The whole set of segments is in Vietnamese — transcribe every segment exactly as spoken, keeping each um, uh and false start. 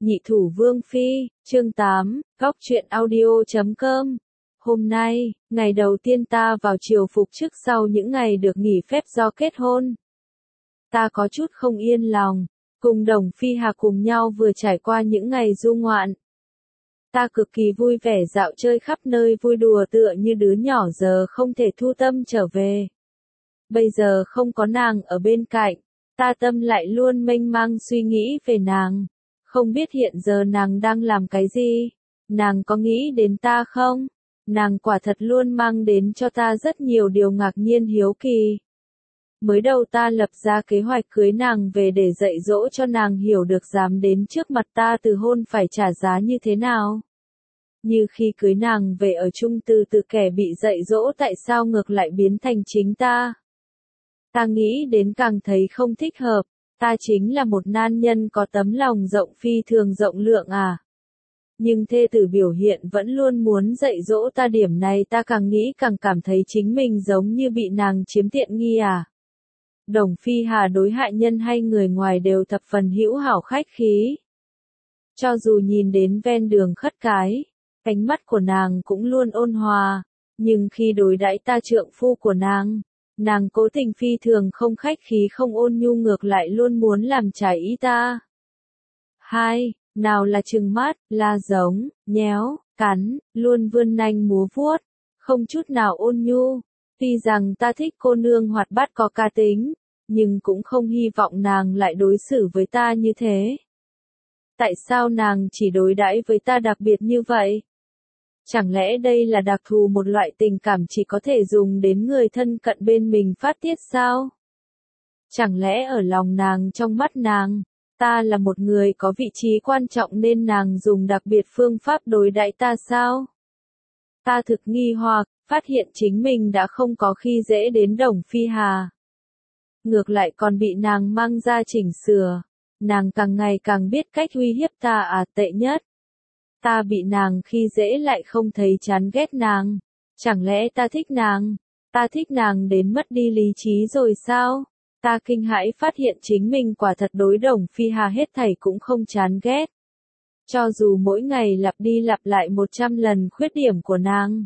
Nhị thủ vương phi, chương tám, góc truyện audio chấm com. Hôm nay, ngày đầu tiên ta vào triều phục trước sau những ngày được nghỉ phép do kết hôn. Ta có chút không yên lòng, cùng Đồng Phi Hà cùng nhau vừa trải qua những ngày du ngoạn. Ta cực kỳ vui vẻ dạo chơi khắp nơi vui đùa tựa như đứa nhỏ giờ không thể thu tâm trở về. Bây giờ không có nàng ở bên cạnh, ta tâm lại luôn mênh mang suy nghĩ về nàng. Không biết hiện giờ nàng đang làm cái gì? Nàng có nghĩ đến ta không? Nàng quả thật luôn mang đến cho ta rất nhiều điều ngạc nhiên hiếu kỳ. Mới đầu ta lập ra kế hoạch cưới nàng về để dạy dỗ cho nàng hiểu được dám đến trước mặt ta từ hôn phải trả giá như thế nào. Như khi cưới nàng về ở chung từ từ kẻ bị dạy dỗ tại sao ngược lại biến thành chính ta. Ta nghĩ đến càng thấy không thích hợp. Ta chính là một nam nhân có tấm lòng rộng phi thường rộng lượng à. Nhưng thê tử biểu hiện vẫn luôn muốn dạy dỗ ta, điểm này ta càng nghĩ càng cảm thấy chính mình giống như bị nàng chiếm tiện nghi à. Đồng Phi Hà đối hạ nhân hay người ngoài đều thập phần hữu hảo khách khí. Cho dù nhìn đến ven đường khất cái, ánh mắt của nàng cũng luôn ôn hòa, nhưng khi đối đãi ta trượng phu của nàng, nàng cố tình phi thường không khách khí không ôn nhu, ngược lại luôn muốn làm trái ý ta. Hai, nào là trừng mắt, la giống, nhéo, cắn, luôn vươn nanh múa vuốt, không chút nào ôn nhu. Tuy rằng ta thích cô nương hoạt bát có cá tính, nhưng cũng không hy vọng nàng lại đối xử với ta như thế. Tại sao nàng chỉ đối đãi với ta đặc biệt như vậy? Chẳng lẽ đây là đặc thù một loại tình cảm chỉ có thể dùng đến người thân cận bên mình phát tiết sao? Chẳng lẽ ở lòng nàng, trong mắt nàng, ta là một người có vị trí quan trọng nên nàng dùng đặc biệt phương pháp đối đãi ta sao? Ta thực nghi hoặc, phát hiện chính mình đã không có khi dễ đến Đồng Phi Hà. Ngược lại còn bị nàng mang ra chỉnh sửa, nàng càng ngày càng biết cách uy hiếp ta à, tệ nhất. Ta bị nàng khi dễ lại không thấy chán ghét nàng. Chẳng lẽ ta thích nàng? Ta thích nàng đến mất đi lý trí rồi sao? Ta kinh hãi phát hiện chính mình quả thật đối Đồng Phi Hà hết thảy cũng không chán ghét. Cho dù mỗi ngày lặp đi lặp lại một trăm lần khuyết điểm của nàng,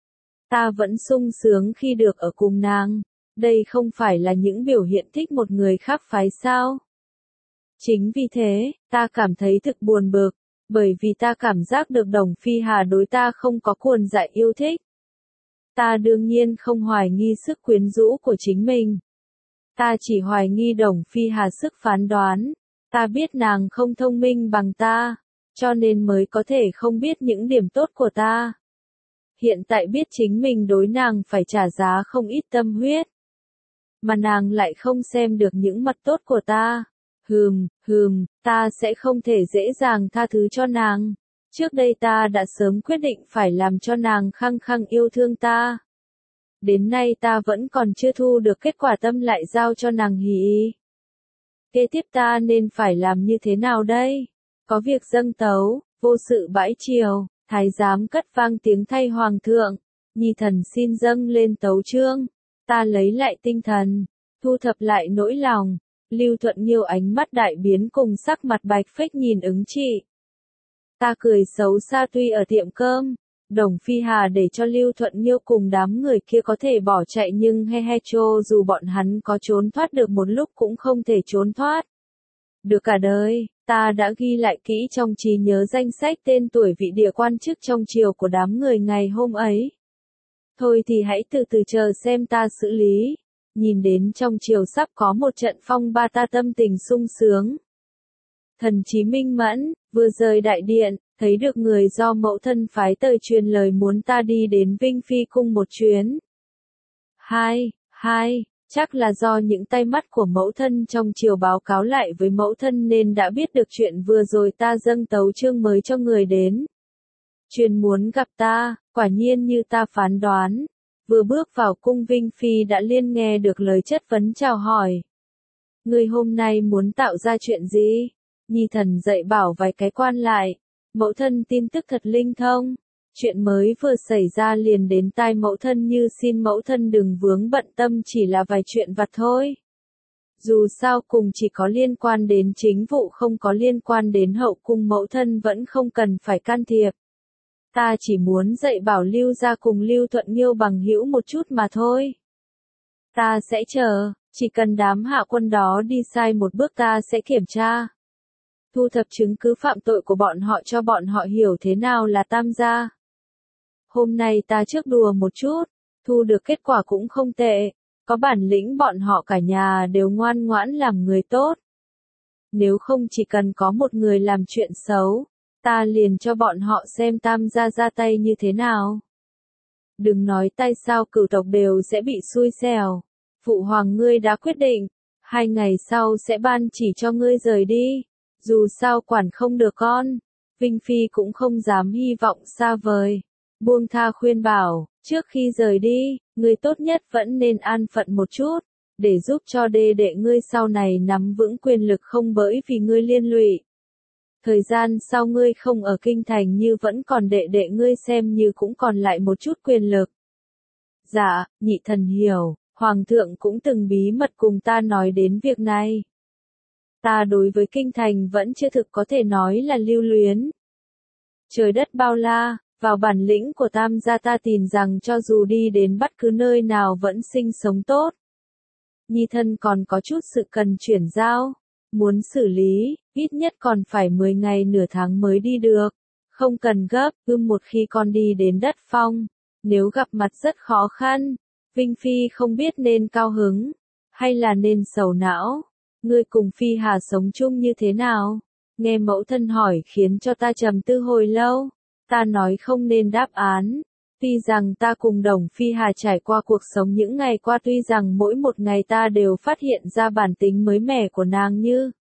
ta vẫn sung sướng khi được ở cùng nàng. Đây không phải là những biểu hiện thích một người khác phái sao? Chính vì thế, ta cảm thấy thực buồn bực. Bởi vì ta cảm giác được Đồng Phi Hà đối ta không có cuồng dại yêu thích. Ta đương nhiên không hoài nghi sức quyến rũ của chính mình. Ta chỉ hoài nghi Đồng Phi Hà sức phán đoán. Ta biết nàng không thông minh bằng ta, cho nên mới có thể không biết những điểm tốt của ta. Hiện tại biết chính mình đối nàng phải trả giá không ít tâm huyết. Mà nàng lại không xem được những mặt tốt của ta. Hừm, hừm, ta sẽ không thể dễ dàng tha thứ cho nàng. Trước đây ta đã sớm quyết định phải làm cho nàng khăng khăng yêu thương ta. Đến nay ta vẫn còn chưa thu được kết quả, tâm lại giao cho nàng hỉ. Kế tiếp ta nên phải làm như thế nào đây? Có việc dâng tấu, vô sự bãi triều, thái giám cất vang tiếng thay hoàng thượng. Nhi thần xin dâng lên tấu chương. Ta lấy lại tinh thần, thu thập lại nỗi lòng. Lưu Thuận Nghiêu ánh mắt đại biến cùng sắc mặt bạch phếch nhìn ứng chị. Ta cười xấu xa, tuy ở tiệm cơm, Đồng Phi Hà để cho Lưu Thuận Nghiêu cùng đám người kia có thể bỏ chạy, nhưng he he chô dù bọn hắn có trốn thoát được một lúc cũng không thể trốn thoát được cả đời. Ta đã ghi lại kỹ trong trí nhớ danh sách tên tuổi vị địa quan chức trong triều của đám người ngày hôm ấy. Thôi thì hãy từ từ chờ xem ta xử lý. Nhìn đến trong triều sắp có một trận phong ba, ta tâm tình sung sướng. Thần trí minh mẫn, vừa rời đại điện, thấy được người do mẫu thân phái tới truyền lời muốn ta đi đến Vinh Phi cung một chuyến. Hai, hai, chắc là do những tay mắt của mẫu thân trong triều báo cáo lại với mẫu thân nên đã biết được chuyện vừa rồi ta dâng tấu chương mới cho người đến. Truyền muốn gặp ta, quả nhiên như ta phán đoán. Vừa bước vào cung, Vinh Phi đã liên nghe được lời chất vấn chào hỏi. Người hôm nay muốn tạo ra chuyện gì? Nhi thần dạy bảo vài cái quan lại. Mẫu thân tin tức thật linh thông. Chuyện mới vừa xảy ra liền đến tai mẫu thân, như xin mẫu thân đừng vướng bận tâm, chỉ là vài chuyện vặt thôi. Dù sao cùng chỉ có liên quan đến chính vụ không có liên quan đến hậu cung mẫu thân vẫn không cần phải can thiệp. Ta chỉ muốn dạy bảo Lưu gia cùng Lưu Thuận Nghiêu bằng hữu một chút mà thôi. Ta sẽ chờ, chỉ cần đám hạ quân đó đi sai một bước ta sẽ kiểm tra. Thu thập chứng cứ phạm tội của bọn họ cho bọn họ hiểu thế nào là tam gia. Hôm nay ta trước đùa một chút, thu được kết quả cũng không tệ, có bản lĩnh bọn họ cả nhà đều ngoan ngoãn làm người tốt. Nếu không chỉ cần có một người làm chuyện xấu, ta liền cho bọn họ xem tam gia ra tay như thế nào. Đừng nói tay sao cửu tộc đều sẽ bị xui xẻo. Phụ hoàng ngươi đã quyết định, hai ngày sau sẽ ban chỉ cho ngươi rời đi. Dù sao quản không được con, Vinh Phi cũng không dám hy vọng xa vời. Buông tha khuyên bảo, trước khi rời đi, ngươi tốt nhất vẫn nên an phận một chút, để giúp cho đê đệ ngươi sau này nắm vững quyền lực không bởi vì ngươi liên lụy. Thời gian sau ngươi không ở kinh thành như vẫn còn đệ đệ ngươi xem như cũng còn lại một chút quyền lực. Dạ, nhị thần hiểu, hoàng thượng cũng từng bí mật cùng ta nói đến việc này. Ta đối với kinh thành vẫn chưa thực có thể nói là lưu luyến. Trời đất bao la, vào bản lĩnh của tam gia ta tin rằng cho dù đi đến bất cứ nơi nào vẫn sinh sống tốt. Nhi thân còn có chút sự cần chuyển giao, muốn xử lý, ít nhất còn phải mười ngày nửa tháng mới đi được. Không cần gấp, cứ một khi con đi đến đất phong, nếu gặp mặt rất khó khăn, Vinh Phi không biết nên cao hứng, hay là nên sầu não. Ngươi cùng Phi Hà sống chung như thế nào? Nghe mẫu thân hỏi khiến cho ta trầm tư hồi lâu. Ta nói không nên đáp án. Tuy rằng ta cùng Đồng Phi Hà trải qua cuộc sống những ngày qua, tuy rằng mỗi một ngày ta đều phát hiện ra bản tính mới mẻ của nàng, như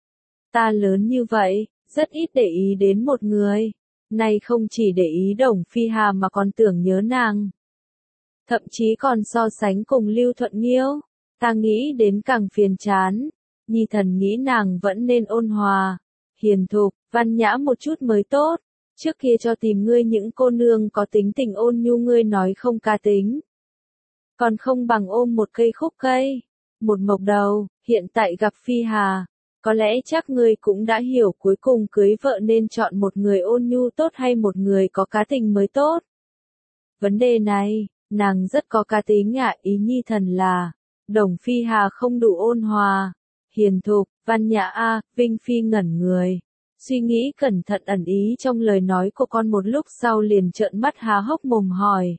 ta lớn như vậy, rất ít để ý đến một người. Nay không chỉ để ý Đồng Phi Hà mà còn tưởng nhớ nàng. Thậm chí còn so sánh cùng Lưu Thuận Nghiêu. Ta nghĩ đến càng phiền chán. Nhi thần nghĩ nàng vẫn nên ôn hòa, hiền thục, văn nhã một chút mới tốt. Trước kia cho tìm ngươi những cô nương có tính tình ôn nhu, ngươi nói không cá tính. Còn không bằng ôm một cây khúc cây, một mộc đầu. Hiện tại gặp Phi Hà, có lẽ chắc ngươi cũng đã hiểu cuối cùng cưới vợ nên chọn một người ôn nhu tốt hay một người có cá tình mới tốt. Vấn đề này, nàng rất có cá tính ạ. Ý nhi thần là, Đồng Phi Hà không đủ ôn hòa, hiền thục, văn nhã a. Vinh Phi ngẩn người, suy nghĩ cẩn thận ẩn ý trong lời nói của con, một lúc sau liền trợn mắt há hốc mồm hỏi.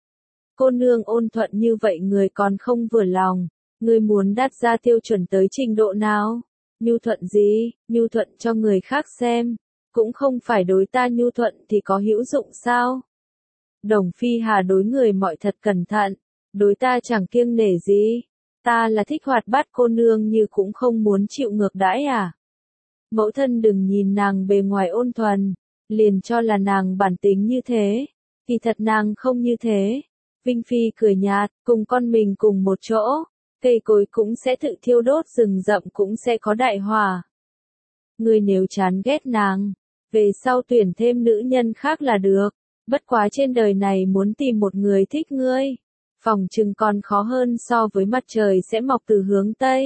Cô nương ôn thuận như vậy người còn không vừa lòng, người muốn đặt ra tiêu chuẩn tới trình độ nào? Nhu thuận gì? Nhu thuận cho người khác xem, cũng không phải đối ta nhu thuận thì có hữu dụng sao? Đồng Phi Hà đối người mọi thật cẩn thận, đối ta chẳng kiêng nể gì. Ta là thích hoạt bát cô nương như cũng không muốn chịu ngược đãi à? Mẫu thân đừng nhìn nàng bề ngoài ôn thuần, liền cho là nàng bản tính như thế, thì thật nàng không như thế. Vinh Phi cười nhạt, cùng con mình cùng một chỗ, cây cối cũng sẽ tự thiêu đốt, rừng rậm cũng sẽ có đại hỏa. Ngươi nếu chán ghét nàng, về sau tuyển thêm nữ nhân khác là được, bất quá trên đời này muốn tìm một người thích ngươi, phòng chừng còn khó hơn so với mặt trời sẽ mọc từ hướng Tây.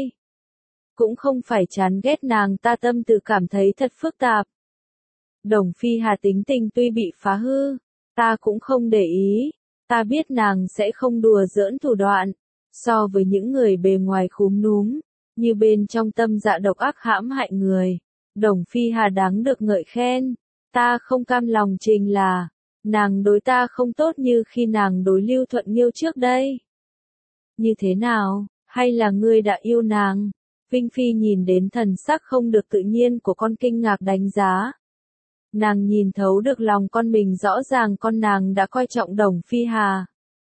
Cũng không phải chán ghét nàng, ta tâm tự cảm thấy thật phức tạp. Đồng Phi Hà tính tình tuy bị phá hư, ta cũng không để ý, ta biết nàng sẽ không đùa giỡn thủ đoạn, so với những người bề ngoài khúm núm, như bên trong tâm dạ độc ác hãm hại người. Đồng Phi Hà đáng được ngợi khen, ta không cam lòng trình là, nàng đối ta không tốt như khi nàng đối Lưu Thuận Nghiêu trước đây. Như thế nào, hay là ngươi đã yêu nàng? Vinh Phi nhìn đến thần sắc không được tự nhiên của con kinh ngạc đánh giá. Nàng nhìn thấu được lòng con mình, rõ ràng con nàng đã coi trọng Đồng Phi Hà.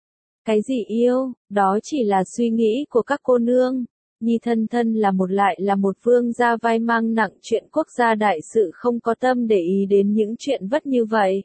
Cái gì yêu, đó chỉ là suy nghĩ của các cô nương. Nhi thân thân là một lại là một vương gia vai mang nặng chuyện quốc gia đại sự, không có tâm để ý đến những chuyện vất như vậy.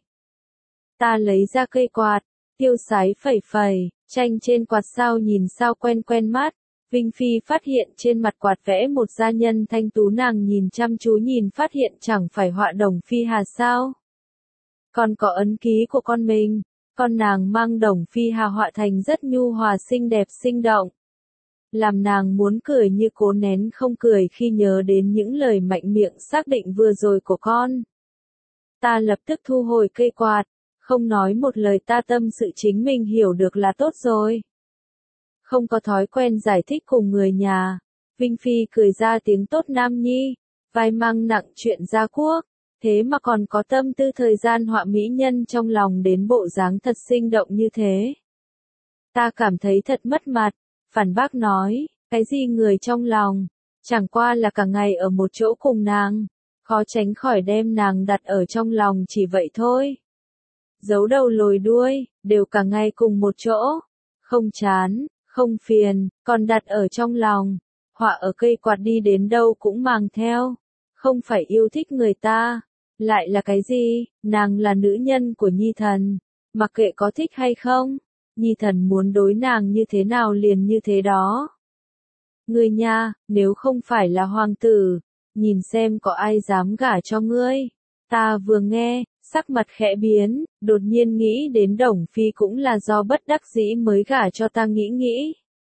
Ta lấy ra cây quạt, tiêu sái phẩy phẩy, tranh trên quạt sao nhìn sao quen quen mắt. Vinh Phi phát hiện trên mặt quạt vẽ một gia nhân thanh tú, nàng nhìn chăm chú nhìn phát hiện chẳng phải họa Đồng Phi Hà sao? Còn có ấn ký của con mình, con nàng mang Đồng Phi Hà họa thành rất nhu hòa xinh đẹp sinh động. làm nàng muốn cười như cố nén không cười khi nhớ đến những lời mạnh miệng xác định vừa rồi của con. Ta lập tức thu hồi cây quạt, không nói một lời, ta tâm sự chính mình hiểu được là tốt rồi. Không có thói quen giải thích cùng người nhà. Vinh Phi cười ra tiếng tốt nam nhi, vai mang nặng chuyện gia quốc, thế mà còn có tâm tư thời gian họa mỹ nhân trong lòng đến bộ dáng thật sinh động như thế. Ta cảm thấy thật mất mặt, phản bác nói, cái gì người trong lòng, chẳng qua là cả ngày ở một chỗ cùng nàng, khó tránh khỏi đem nàng đặt ở trong lòng chỉ vậy thôi. Giấu đầu lồi đuôi, đều cả ngày cùng một chỗ, không chán, không phiền, còn đặt ở trong lòng, họa ở cây quạt đi đến đâu cũng mang theo, không phải yêu thích người ta, lại là cái gì, nàng là nữ nhân của Nhi Thần, mặc kệ có thích hay không, Nhi Thần muốn đối nàng như thế nào liền như thế đó. Ngươi nha, nếu không phải là hoàng tử, nhìn xem có ai dám gả cho ngươi. Ta vừa nghe, sắc mặt khẽ biến, đột nhiên nghĩ đến Đồng Phi cũng là do bất đắc dĩ mới gả cho ta, nghĩ nghĩ.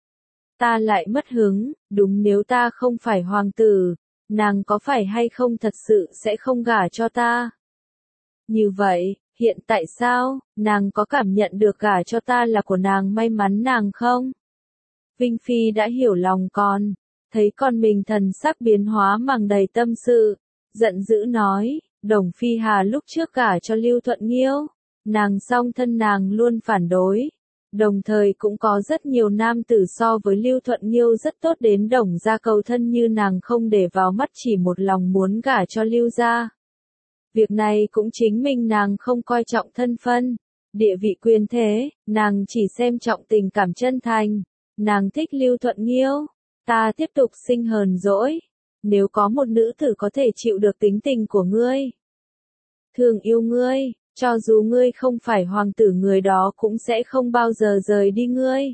Ta lại mất hứng, đúng, nếu ta không phải hoàng tử, nàng có phải hay không thật sự sẽ không gả cho ta. Như vậy, hiện tại sao, nàng có cảm nhận được gả cho ta là của nàng may mắn nàng không? Vinh Phi đã hiểu lòng con, thấy con mình thần sắc biến hóa màng đầy tâm sự, giận dữ nói, Đồng Phi Hà lúc trước gả cho Lưu Thuận Nghiêu, nàng song thân nàng luôn phản đối. Đồng thời cũng có rất nhiều nam tử so với Lưu Thuận Nghiêu rất tốt đến Đồng gia cầu thân như nàng không để vào mắt, chỉ một lòng muốn gả cho Lưu gia. Việc này cũng chứng minh nàng không coi trọng thân phân, địa vị quyền thế, nàng chỉ xem trọng tình cảm chân thành. Nàng thích Lưu Thuận Nghiêu, ta tiếp tục sinh hờn dỗi. Nếu có một nữ tử có thể chịu được tính tình của ngươi, thương yêu ngươi, cho dù ngươi không phải hoàng tử, người đó cũng sẽ không bao giờ rời đi ngươi.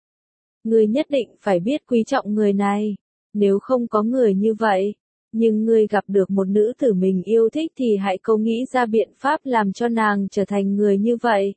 Ngươi nhất định phải biết quý trọng người này, nếu không có người như vậy, nhưng ngươi gặp được một nữ tử mình yêu thích thì hãy cố nghĩ ra biện pháp làm cho nàng trở thành người như vậy.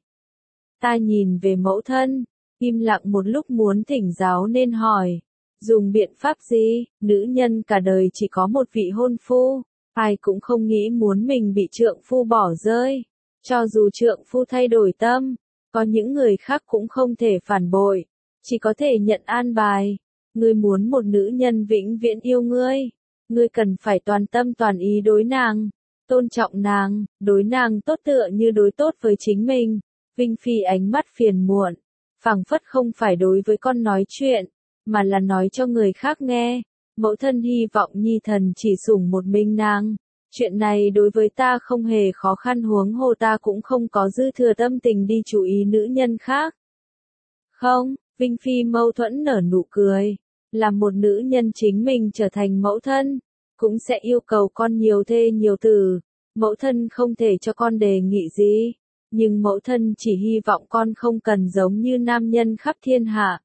Ta nhìn về mẫu thân, im lặng một lúc muốn thỉnh giáo nên hỏi, dùng biện pháp gì? Nữ nhân cả đời chỉ có một vị hôn phu, ai cũng không nghĩ muốn mình bị trượng phu bỏ rơi. Cho dù trượng phu thay đổi tâm, có những người khác cũng không thể phản bội, chỉ có thể nhận an bài. Ngươi muốn một nữ nhân vĩnh viễn yêu ngươi, ngươi cần phải toàn tâm toàn ý đối nàng, tôn trọng nàng, đối nàng tốt tựa như đối tốt với chính mình. Vinh Phi ánh mắt phiền muộn, phảng phất không phải đối với con nói chuyện, mà là nói cho người khác nghe. Mẫu thân hy vọng Nhi Thần chỉ sủng một mình nàng. Chuyện này đối với ta không hề khó khăn, huống hồ ta cũng không có dư thừa tâm tình đi chú ý nữ nhân khác. Không, Vinh Phi mâu thuẫn nở nụ cười. Là một nữ nhân chính mình trở thành mẫu thân, cũng sẽ yêu cầu con nhiều thê nhiều tử. Mẫu thân không thể cho con đề nghị gì, nhưng mẫu thân chỉ hy vọng con không cần giống như nam nhân khắp thiên hạ.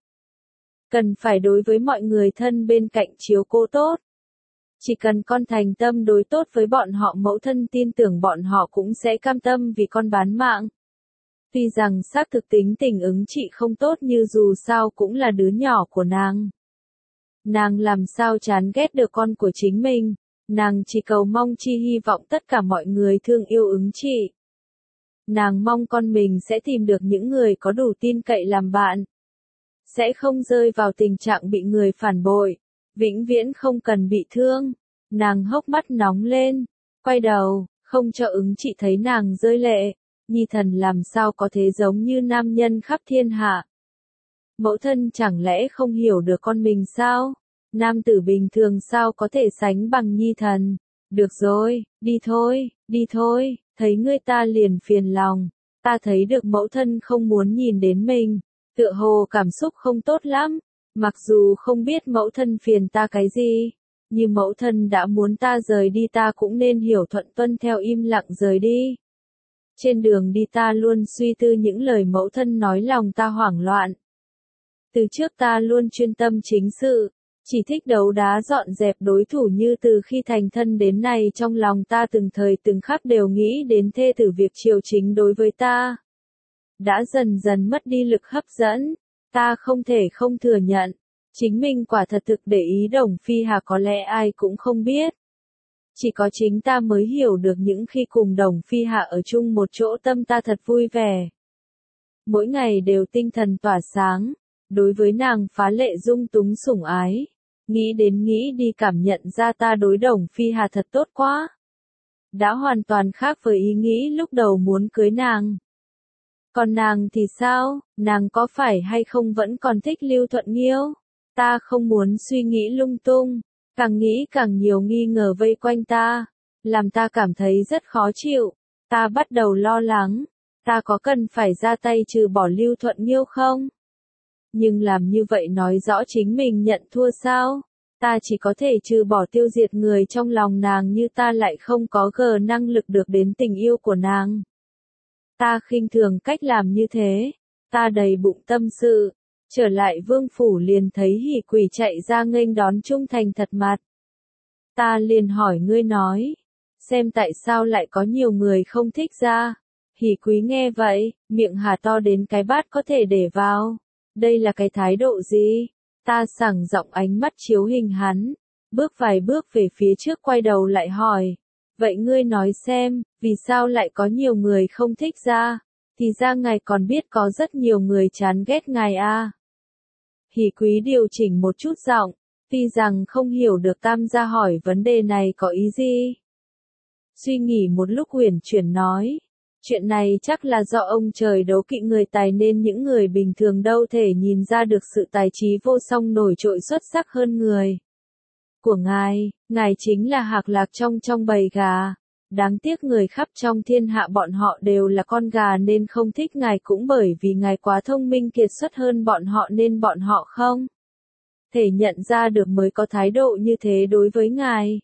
Cần phải đối với mọi người thân bên cạnh chiếu cố tốt. Chỉ cần con thành tâm đối tốt với bọn họ, mẫu thân tin tưởng bọn họ cũng sẽ cam tâm vì con bán mạng. Tuy rằng xác thực tính tình ứng chị không tốt, như dù sao cũng là đứa nhỏ của nàng. Nàng làm sao chán ghét được con của chính mình, nàng chỉ cầu mong chi hy vọng tất cả mọi người thương yêu ứng chị. Nàng mong con mình sẽ tìm được những người có đủ tin cậy làm bạn, sẽ không rơi vào tình trạng bị người phản bội, vĩnh viễn không cần bị thương. Nàng hốc mắt nóng lên, quay đầu, không cho ứng chị thấy nàng rơi lệ. Nhi Thần làm sao có thể giống như nam nhân khắp thiên hạ? Mẫu thân chẳng lẽ không hiểu được con mình sao? Nam tử bình thường sao có thể sánh bằng Nhi Thần? Được rồi, đi thôi, đi thôi, thấy ngươi ta liền phiền lòng. Ta thấy được mẫu thân không muốn nhìn đến mình, tựa hồ cảm xúc không tốt lắm. Mặc dù không biết mẫu thân phiền ta cái gì, nhưng mẫu thân đã muốn ta rời đi, ta cũng nên hiểu thuận tuân theo, im lặng rời đi. Trên đường đi ta luôn suy tư những lời mẫu thân nói, lòng ta hoảng loạn. Từ trước ta luôn chuyên tâm chính sự, chỉ thích đấu đá dọn dẹp đối thủ, như từ khi thành thân đến nay trong lòng ta từng thời từng khắc đều nghĩ đến thê tử, việc triều chính đối với ta đã dần dần mất đi lực hấp dẫn. Ta không thể không thừa nhận, Chính mình quả thật thực để ý Đồng Phi Hà có lẽ ai cũng không biết. Chỉ có chính ta mới hiểu được những khi cùng Đồng Phi Hà ở chung một chỗ tâm ta thật vui vẻ. Mỗi ngày đều tinh thần tỏa sáng, đối với nàng phá lệ dung túng sủng ái. Nghĩ đến nghĩ đi cảm nhận ra ta đối Đồng Phi Hà thật tốt quá. Đã hoàn toàn khác với ý nghĩ lúc đầu muốn cưới nàng. Còn nàng thì sao, nàng có phải hay không vẫn còn thích Lưu Thuận Nghiêu? Ta không muốn suy nghĩ lung tung, càng nghĩ càng nhiều nghi ngờ vây quanh ta, làm ta cảm thấy rất khó chịu. Ta bắt đầu lo lắng, ta có cần phải ra tay trừ bỏ Lưu Thuận Nghiêu không? Nhưng làm như vậy nói rõ chính mình nhận thua sao? Ta chỉ có thể trừ bỏ tiêu diệt người trong lòng nàng như ta lại không có gờ năng lực được đến tình yêu của nàng. Ta khinh thường cách làm như thế, ta đầy bụng tâm sự, trở lại vương phủ liền thấy Hỉ Quỳ chạy ra nghênh đón trung thành thật mặt. Ta liền hỏi ngươi nói, xem tại sao lại có nhiều người không thích ra. Hỉ Quý nghe vậy, miệng hà to đến cái bát có thể để vào. Đây là cái thái độ gì? Ta sảng giọng ánh mắt chiếu hình hắn, bước vài bước về phía trước quay đầu lại hỏi. Vậy ngươi nói xem, vì sao lại có nhiều người không thích ra? Thì ra ngài còn biết có rất nhiều người chán ghét ngài à? Hỉ Quý điều chỉnh một chút giọng, tuy rằng không hiểu được Tam gia hỏi vấn đề này có ý gì. Suy nghĩ một lúc huyền chuyển nói, chuyện này chắc là do ông trời đấu kỵ người tài nên những người bình thường đâu thể nhìn ra được sự tài trí vô song nổi trội xuất sắc hơn người. Của ngài, ngài chính là hạc lạc trong trong bầy gà. Đáng tiếc người khắp trong thiên hạ bọn họ đều là con gà nên không thích ngài cũng bởi vì ngài quá thông minh kiệt xuất hơn bọn họ nên bọn họ không thể nhận ra được mới có thái độ như thế đối với ngài.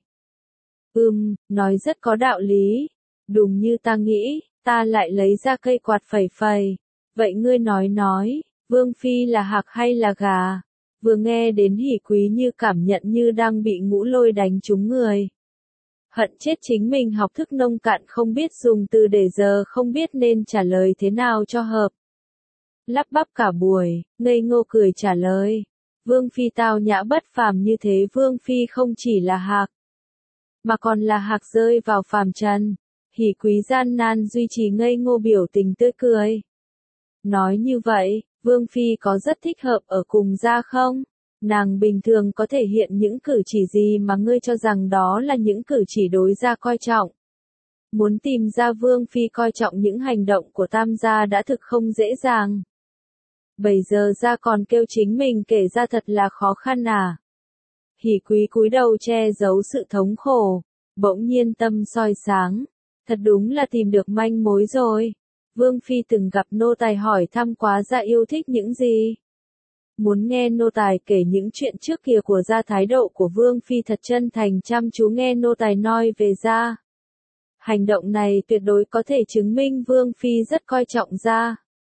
Ừm, nói rất có đạo lý. Đúng như ta nghĩ, ta lại lấy ra cây quạt phẩy phẩy. Vậy ngươi nói nói, Vương Phi là hạc hay là gà? Vừa nghe đến Hỉ Quý như cảm nhận như đang bị ngũ lôi đánh trúng người. Hận chết chính mình học thức nông cạn không biết dùng từ để giờ không biết nên trả lời thế nào cho hợp. Lắp bắp cả buổi, ngây ngô cười trả lời. Vương Phi tao nhã bất phàm như thế Vương Phi không chỉ là hạc, mà còn là hạc rơi vào phàm trần. Hỉ Quý gian nan duy trì ngây ngô biểu tình tươi cười. Nói như vậy, Vương Phi có rất thích hợp ở cùng gia không? Nàng bình thường có thể hiện những cử chỉ gì mà ngươi cho rằng đó là những cử chỉ đối gia coi trọng? Muốn tìm ra Vương Phi coi trọng những hành động của Tam gia đã thực không dễ dàng. Bây giờ gia còn kêu chính mình kể ra thật là khó khăn à? Hỉ Quý cúi đầu che giấu sự thống khổ, bỗng nhiên tâm soi sáng. Thật đúng là tìm được manh mối rồi. Vương Phi từng gặp nô tài hỏi thăm quá gia yêu thích những gì? Muốn nghe nô tài kể những chuyện trước kia của gia thái độ của Vương Phi thật chân thành chăm chú nghe nô tài nói về gia. Hành động này tuyệt đối có thể chứng minh Vương Phi rất coi trọng gia.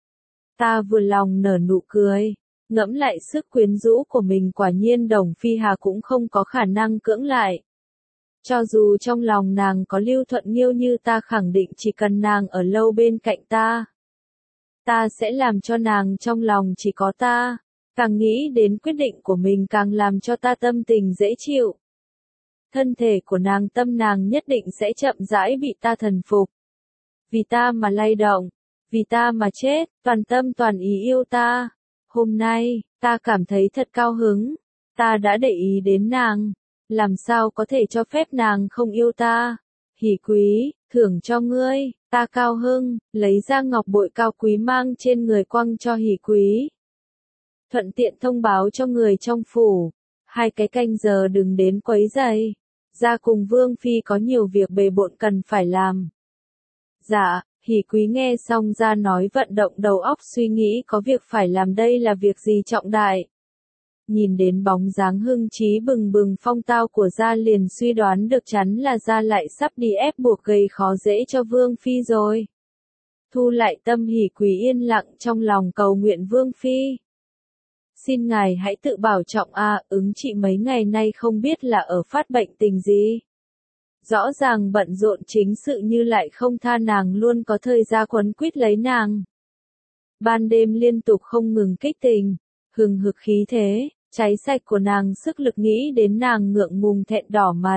Ta vừa lòng nở nụ cười, ngẫm lại sức quyến rũ của mình quả nhiên Đồng Phi Hà cũng không có khả năng cưỡng lại. Cho dù trong lòng nàng có Lưu Thuận Nghiêu như ta khẳng định chỉ cần nàng ở lâu bên cạnh ta, ta sẽ làm cho nàng trong lòng chỉ có ta. Càng nghĩ đến quyết định của mình càng làm cho ta tâm tình dễ chịu. Thân thể của nàng tâm nàng nhất định sẽ chậm rãi bị ta thần phục. Vì ta mà lay động, vì ta mà chết, toàn tâm toàn ý yêu ta. Hôm nay, ta cảm thấy thật cao hứng, ta đã để ý đến nàng. Làm sao có thể cho phép nàng không yêu ta? Hỉ Quý, thưởng cho ngươi. Ta cao hưng, lấy ra ngọc bội cao quý mang trên người quăng cho Hỉ Quý. Thuận tiện thông báo cho người trong phủ. Hai cái canh giờ đừng đến quấy rầy. Gia cùng Vương Phi có nhiều việc bề bộn cần phải làm. Dạ, Hỉ Quý nghe xong ra nói vận động đầu óc suy nghĩ có việc phải làm đây là việc gì trọng đại. Nhìn đến bóng dáng hưng trí bừng bừng phong tao của gia liền suy đoán được chắn là gia lại sắp đi ép buộc gây khó dễ cho Vương Phi rồi. Thu lại tâm Hỉ Quý yên lặng trong lòng cầu nguyện Vương Phi. Xin ngài hãy tự bảo trọng a, à, ứng chị mấy ngày nay không biết là ở phát bệnh tình gì. Rõ ràng bận rộn chính sự như lại không tha nàng luôn có thời gian quấn quýt lấy nàng. Ban đêm liên tục không ngừng kích tình, hừng hực khí thế, cháy sạch của nàng sức lực nghĩ đến nàng ngượng ngùng thẹn đỏ mặt.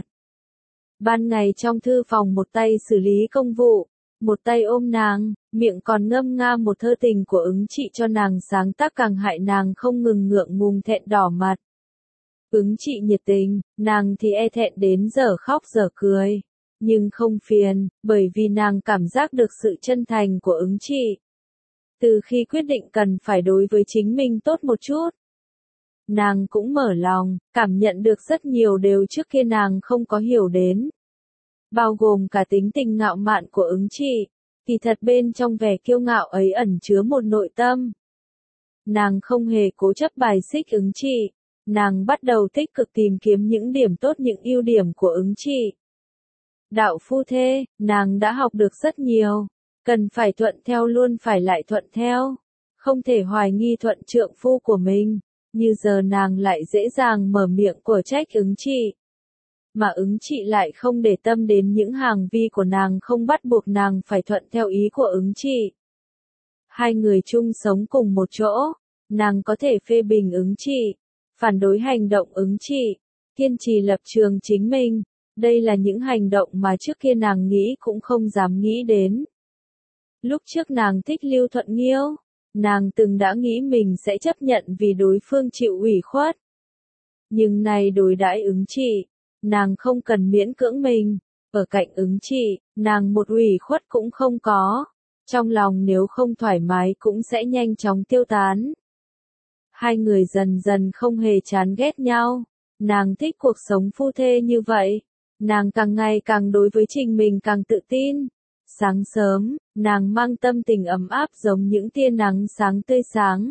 Ban ngày trong thư phòng một tay xử lý công vụ, một tay ôm nàng, miệng còn ngâm nga một thơ tình của Ứng Trị cho nàng sáng tác càng hại nàng không ngừng ngượng ngùng thẹn đỏ mặt. Ứng Trị nhiệt tình, nàng thì e thẹn đến giờ khóc giờ cười. Nhưng không phiền, bởi vì nàng cảm giác được sự chân thành của Ứng Trị. Từ khi quyết định cần phải đối với chính mình tốt một chút, nàng cũng mở lòng, cảm nhận được rất nhiều điều trước kia nàng không có hiểu đến. Bao gồm cả tính tình ngạo mạn của Ứng Trị, kỳ thật bên trong vẻ kiêu ngạo ấy ẩn chứa một nội tâm. Nàng không hề cố chấp bài xích Ứng Trị, nàng bắt đầu tích cực tìm kiếm những điểm tốt những ưu điểm của Ứng Trị. Đạo phu thê, nàng đã học được rất nhiều, cần phải thuận theo luôn phải lại thuận theo, không thể hoài nghi thuận trượng phu của mình, như giờ nàng lại dễ dàng mở miệng của trách Ứng Trị. Mà Ứng Trị lại không để tâm đến những hành vi của nàng không bắt buộc nàng phải thuận theo ý của Ứng Trị. Hai người chung sống cùng một chỗ, nàng có thể phê bình Ứng Trị, phản đối hành động Ứng Trị, kiên trì lập trường chính mình. Đây là những hành động mà trước kia nàng nghĩ cũng không dám nghĩ đến. Lúc trước nàng thích Lưu Thuận Nghiêu, nàng từng đã nghĩ mình sẽ chấp nhận vì đối phương chịu ủy khuất. Nhưng nay đối đãi Ứng Trị, nàng không cần miễn cưỡng mình, ở cạnh Ứng Trị, nàng một ủy khuất cũng không có, trong lòng nếu không thoải mái cũng sẽ nhanh chóng tiêu tán. Hai người dần dần không hề chán ghét nhau, nàng thích cuộc sống phu thê như vậy. Nàng càng ngày càng đối với trình mình càng tự tin. Sáng sớm, nàng mang tâm tình ấm áp giống những tia nắng sáng tươi sáng.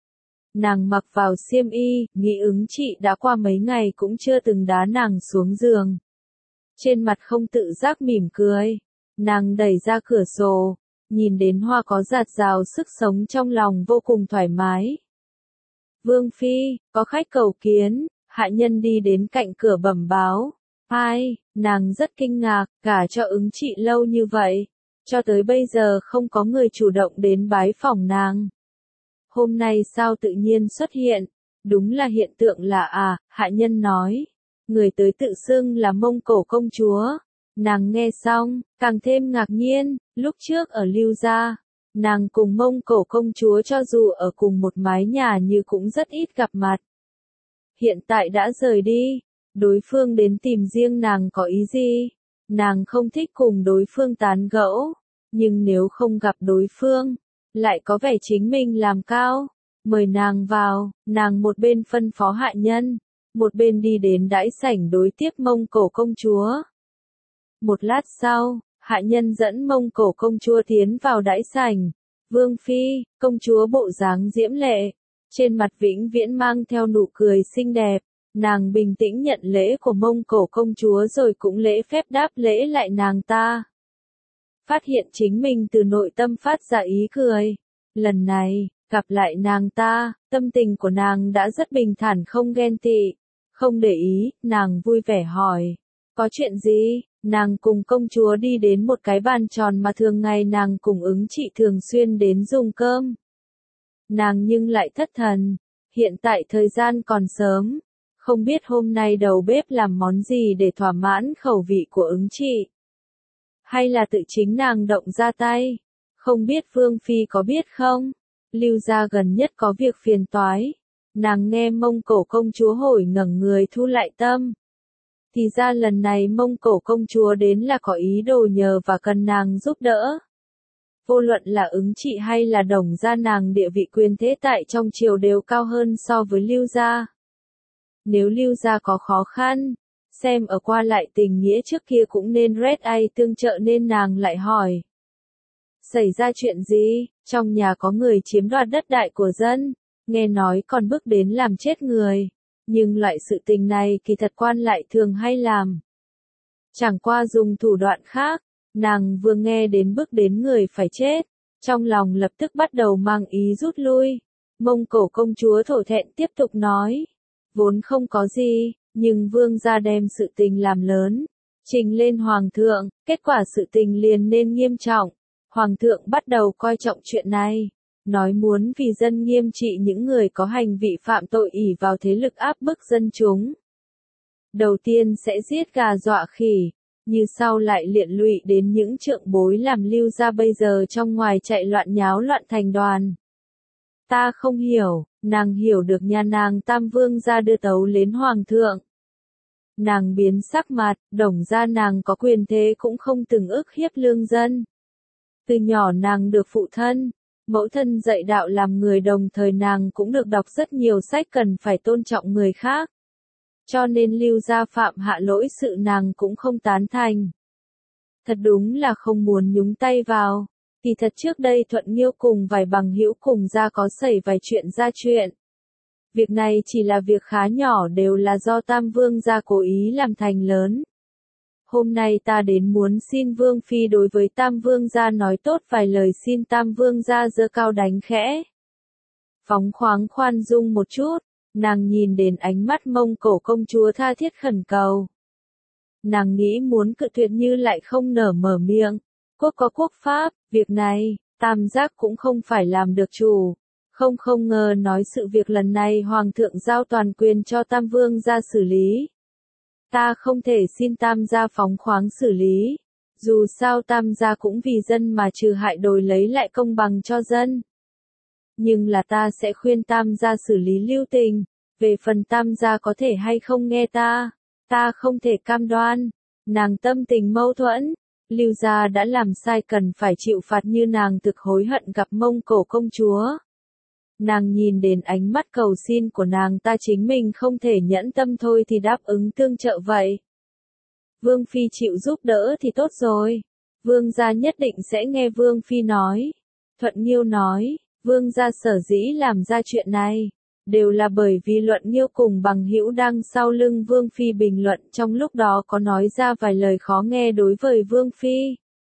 Nàng mặc vào xiêm y, nghĩ Ứng Trị đã qua mấy ngày cũng chưa từng đá nàng xuống giường. Trên mặt không tự giác mỉm cười. Nàng đẩy ra cửa sổ, nhìn đến hoa có rạt rào sức sống trong lòng vô cùng thoải mái. Vương Phi, có khách cầu kiến, hạ nhân đi đến cạnh cửa bẩm báo. Ai, nàng rất kinh ngạc, cả cho Ứng Trị lâu như vậy, cho tới bây giờ không có người chủ động đến bái phỏng nàng. Hôm nay sao tự nhiên xuất hiện, đúng là hiện tượng lạ à, hạ nhân nói. Người tới tự xưng là Mông Cổ công chúa. Nàng nghe xong, càng thêm ngạc nhiên, lúc trước ở Lưu gia, nàng cùng Mông Cổ công chúa cho dù ở cùng một mái nhà như cũng rất ít gặp mặt. Hiện tại đã rời đi. Đối phương đến tìm riêng nàng có ý gì? Nàng không thích cùng đối phương tán gẫu, nhưng nếu không gặp đối phương, lại có vẻ chính mình làm cao, mời nàng vào, nàng một bên phân phó hạ nhân, một bên đi đến đãi sảnh đối tiếp Mông Cổ công chúa. Một lát sau, hạ nhân dẫn Mông Cổ công chúa tiến vào đãi sảnh. Vương Phi, công chúa bộ dáng diễm lệ, trên mặt vĩnh viễn mang theo nụ cười xinh đẹp. Nàng bình tĩnh nhận lễ của Mông Cổ công chúa rồi cũng lễ phép đáp lễ lại nàng ta. Phát hiện chính mình từ nội tâm phát ra ý cười. Lần này, gặp lại nàng ta, tâm tình của nàng đã rất bình thản không ghen tị, không để ý, nàng vui vẻ hỏi. Có chuyện gì? Nàng cùng công chúa đi đến một cái bàn tròn mà thường ngày nàng cùng Ứng Trị thường xuyên đến dùng cơm. Nàng nhưng lại thất thần. Hiện tại thời gian còn sớm. Không biết hôm nay đầu bếp làm món gì để thỏa mãn khẩu vị của Ứng Trị. Hay là tự chính nàng động ra tay. Không biết Vương Phi có biết không? Lưu gia gần nhất có việc phiền toái. Nàng nghe Mông Cổ công chúa hỏi ngẩng người thu lại tâm. Thì ra lần này Mông Cổ công chúa đến là có ý đồ nhờ và cần nàng giúp đỡ. Vô luận là Ứng Trị hay là Đồng gia nàng địa vị quyền thế tại trong triều đều cao hơn so với Lưu gia. Nếu Lưu gia có khó khăn, xem ở qua lại tình nghĩa trước kia cũng nên Red Eye tương trợ nên nàng lại hỏi. Xảy ra chuyện gì? Trong nhà có người chiếm đoạt đất đại của dân, nghe nói còn bước đến làm chết người. Nhưng loại sự tình này kỳ thật quan lại thường hay làm. Chẳng qua dùng thủ đoạn khác, nàng vừa nghe đến bước đến người phải chết, trong lòng lập tức bắt đầu mang ý rút lui. Mông Cổ công chúa thổ thẹn tiếp tục nói. Vốn không có gì, nhưng vương gia đem sự tình làm lớn, trình lên hoàng thượng, kết quả sự tình liền nên nghiêm trọng. Hoàng thượng bắt đầu coi trọng chuyện này, nói muốn vì dân nghiêm trị những người có hành vi phạm tội ỷ vào thế lực áp bức dân chúng. Đầu tiên sẽ giết gà dọa khỉ, như sau lại liện lụy đến những trượng bối làm Lưu gia bây giờ trong ngoài chạy loạn nháo loạn thành đoàn. Ta không hiểu, nàng hiểu được nhà nàng Tam Vương gia đưa tấu đến Hoàng thượng. Nàng biến sắc mặt, Đồng gia nàng có quyền thế cũng không từng ức hiếp lương dân. Từ nhỏ nàng được phụ thân, mẫu thân dạy đạo làm người, đồng thời nàng cũng được đọc rất nhiều sách cần phải tôn trọng người khác. Cho nên Lưu gia phạm hạ lỗi sự nàng cũng không tán thành. Thật đúng là không muốn nhúng tay vào. Thì thật trước đây Thuận Nghiêu cùng vài bằng hữu cùng ra có xảy vài chuyện ra chuyện. Việc này chỉ là việc khá nhỏ, đều là do Tam Vương gia cố ý làm thành lớn. Hôm nay ta đến muốn xin Vương Phi đối với Tam Vương gia nói tốt vài lời, xin Tam Vương gia giơ cao đánh khẽ. Phóng khoáng khoan dung một chút, nàng nhìn đến ánh mắt Mông Cổ công chúa tha thiết khẩn cầu. Nàng nghĩ muốn cự tuyệt như lại không nở mở miệng. Quốc có quốc pháp, việc này, Tam giác cũng không phải làm được chủ. Không không ngờ nói sự việc lần này Hoàng thượng giao toàn quyền cho Tam Vương gia xử lý. Ta không thể xin Tam gia phóng khoáng xử lý. Dù sao Tam gia cũng vì dân mà trừ hại đổi lấy lại công bằng cho dân. Nhưng là ta sẽ khuyên Tam gia xử lý lưu tình. Về phần Tam gia có thể hay không nghe ta, ta không thể cam đoan. Nàng tâm tình mâu thuẫn. Lưu gia đã làm sai cần phải chịu phạt, như nàng thực hối hận gặp Mông Cổ công chúa. Nàng nhìn đến ánh mắt cầu xin của nàng, ta chính mình không thể nhẫn tâm thôi thì đáp ứng tương trợ vậy. Vương Phi chịu giúp đỡ thì tốt rồi. Vương gia nhất định sẽ nghe Vương Phi nói. Thuận Nghiêu nói, Vương gia sở dĩ làm ra chuyện này, đều là bởi vì Luận Nghiêu cùng bằng hữu đang sau lưng Vương Phi bình luận, trong lúc đó có nói ra vài lời khó nghe đối với Vương Phi.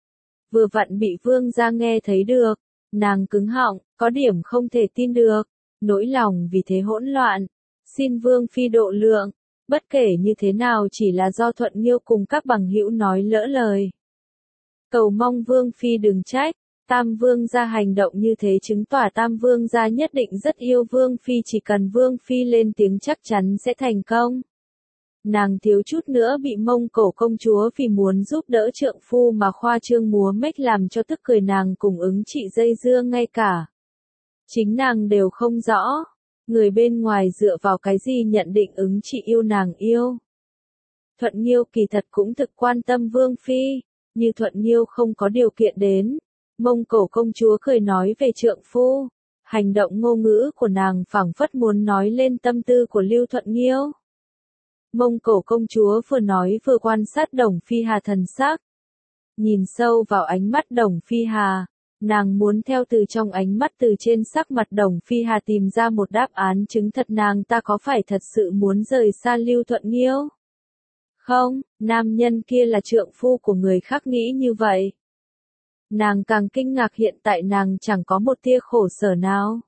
Vừa vặn bị Vương gia nghe thấy được, nàng cứng họng, có điểm không thể tin được, nỗi lòng vì thế hỗn loạn. Xin Vương Phi độ lượng, bất kể như thế nào chỉ là do Thuận Nghiêu cùng các bằng hữu nói lỡ lời. Cầu mong Vương Phi đừng trách. Tam Vương gia hành động như thế chứng tỏ Tam Vương gia nhất định rất yêu Vương Phi, chỉ cần Vương Phi lên tiếng chắc chắn sẽ thành công. Nàng thiếu chút nữa bị Mông Cổ công chúa vì muốn giúp đỡ trượng phu mà khoa trương múa mếch làm cho tức cười, nàng cùng ứng trị dây dưa ngay cả. Chính nàng đều không rõ, người bên ngoài dựa vào cái gì nhận định ứng trị yêu nàng yêu. Thuận Nghiêu kỳ thật cũng thực quan tâm Vương Phi, như Thuận Nghiêu không có điều kiện đến. Mông Cổ công chúa cười nói về trượng phu, hành động ngôn ngữ của nàng phảng phất muốn nói lên tâm tư của Lưu Thuận Nghiêu. Mông Cổ công chúa vừa nói vừa quan sát Đồng Phi Hà thần sắc. Nhìn sâu vào ánh mắt Đồng Phi Hà, nàng muốn theo từ trong ánh mắt, từ trên sắc mặt Đồng Phi Hà tìm ra một đáp án chứng thật nàng ta có phải thật sự muốn rời xa Lưu Thuận Nghiêu. Không, nam nhân kia là trượng phu của người khác, nghĩ như vậy. Nàng càng kinh ngạc, hiện tại nàng chẳng có một tia khổ sở nào.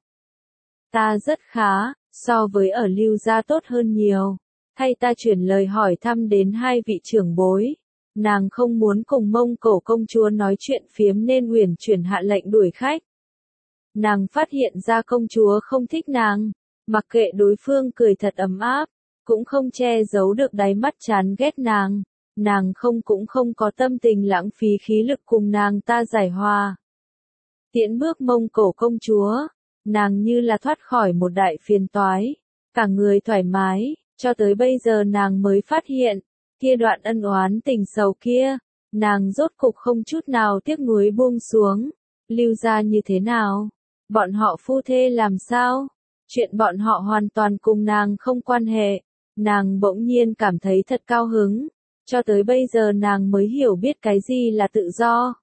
Ta rất khá, so với ở Lưu gia tốt hơn nhiều. Thay ta chuyển lời hỏi thăm đến hai vị trưởng bối. Nàng không muốn cùng Mông Cổ công chúa nói chuyện phiếm nên uyển chuyển hạ lệnh đuổi khách. Nàng phát hiện ra công chúa không thích nàng, mặc kệ đối phương cười thật ấm áp, cũng không che giấu được đáy mắt chán ghét nàng. Nàng không cũng không có tâm tình lãng phí khí lực cùng nàng ta giải hòa. Tiễn bước Mông Cổ công chúa, nàng như là thoát khỏi một đại phiền toái, cả người thoải mái, cho tới bây giờ nàng mới phát hiện, kia đoạn ân oán tình sầu kia, nàng rốt cục không chút nào tiếc nuối buông xuống. Lưu gia như thế nào? Bọn họ phu thê làm sao? Chuyện bọn họ hoàn toàn cùng nàng không quan hệ. Nàng bỗng nhiên cảm thấy thật cao hứng. Cho tới bây giờ nàng mới hiểu biết cái gì là tự do.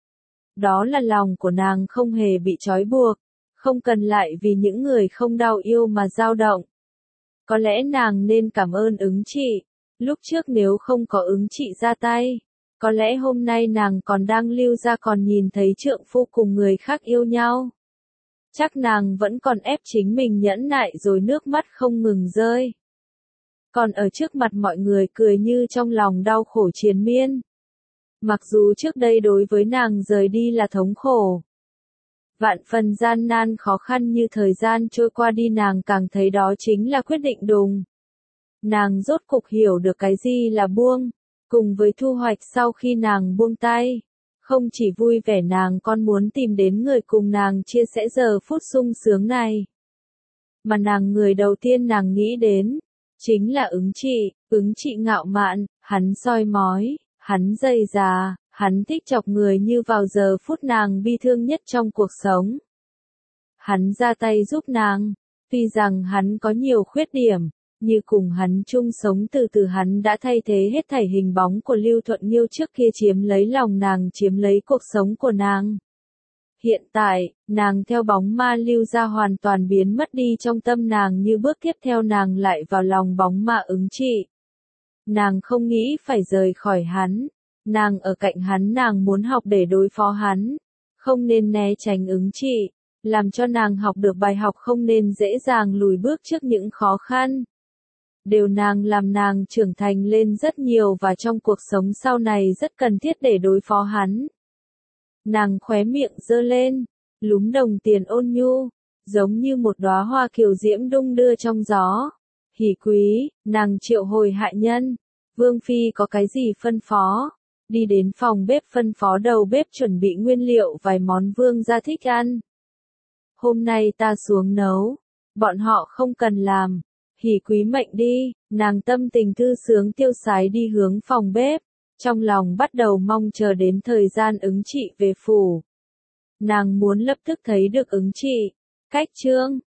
Đó là lòng của nàng không hề bị trói buộc, không cần lại vì những người không đau yêu mà dao động. Có lẽ nàng nên cảm ơn ứng trị, lúc trước nếu không có ứng trị ra tay, có lẽ hôm nay nàng còn đang Lưu gia còn nhìn thấy trượng phu cùng người khác yêu nhau. Chắc nàng vẫn còn ép chính mình nhẫn nại rồi nước mắt không ngừng rơi. Còn ở trước mặt mọi người cười như trong lòng đau khổ triền miên. Mặc dù trước đây đối với nàng rời đi là thống khổ. Vạn phần gian nan khó khăn như thời gian trôi qua đi nàng càng thấy đó chính là quyết định đúng. Nàng rốt cục hiểu được cái gì là buông, cùng với thu hoạch sau khi nàng buông tay. Không chỉ vui vẻ nàng còn muốn tìm đến người cùng nàng chia sẻ giờ phút sung sướng này. Mà nàng người đầu tiên nàng nghĩ đến, chính là ứng trị, ứng trị ngạo mạn, hắn soi mói, hắn dày già, hắn thích chọc người như vào giờ phút nàng bi thương nhất trong cuộc sống. Hắn ra tay giúp nàng, tuy rằng hắn có nhiều khuyết điểm, như cùng hắn chung sống từ từ hắn đã thay thế hết thảy hình bóng của Lưu Thuận Nghiêu trước kia chiếm lấy lòng nàng chiếm lấy cuộc sống của nàng. Hiện tại, nàng theo bóng ma Lưu ra hoàn toàn biến mất đi trong tâm nàng như bước tiếp theo nàng lại vào lòng bóng ma ứng trị. Nàng không nghĩ phải rời khỏi hắn, nàng ở cạnh hắn nàng muốn học để đối phó hắn, không nên né tránh ứng trị, làm cho nàng học được bài học không nên dễ dàng lùi bước trước những khó khăn. Điều nàng làm nàng trưởng thành lên rất nhiều và trong cuộc sống sau này rất cần thiết để đối phó hắn. Nàng khóe miệng giơ lên, lúm đồng tiền ôn nhu, giống như một đóa hoa kiều diễm đung đưa trong gió. Hỉ quý, nàng triệu hồi hạ nhân, Vương Phi có cái gì phân phó, đi đến phòng bếp phân phó đầu bếp chuẩn bị nguyên liệu vài món Vương gia thích ăn. Hôm nay ta xuống nấu, bọn họ không cần làm. Hỉ quý mệnh đi, nàng tâm tình thư sướng tiêu sái đi hướng phòng bếp, trong lòng bắt đầu mong chờ đến thời gian ứng trị về phủ. Nàng muốn lập tức thấy được ứng trị. Cách chương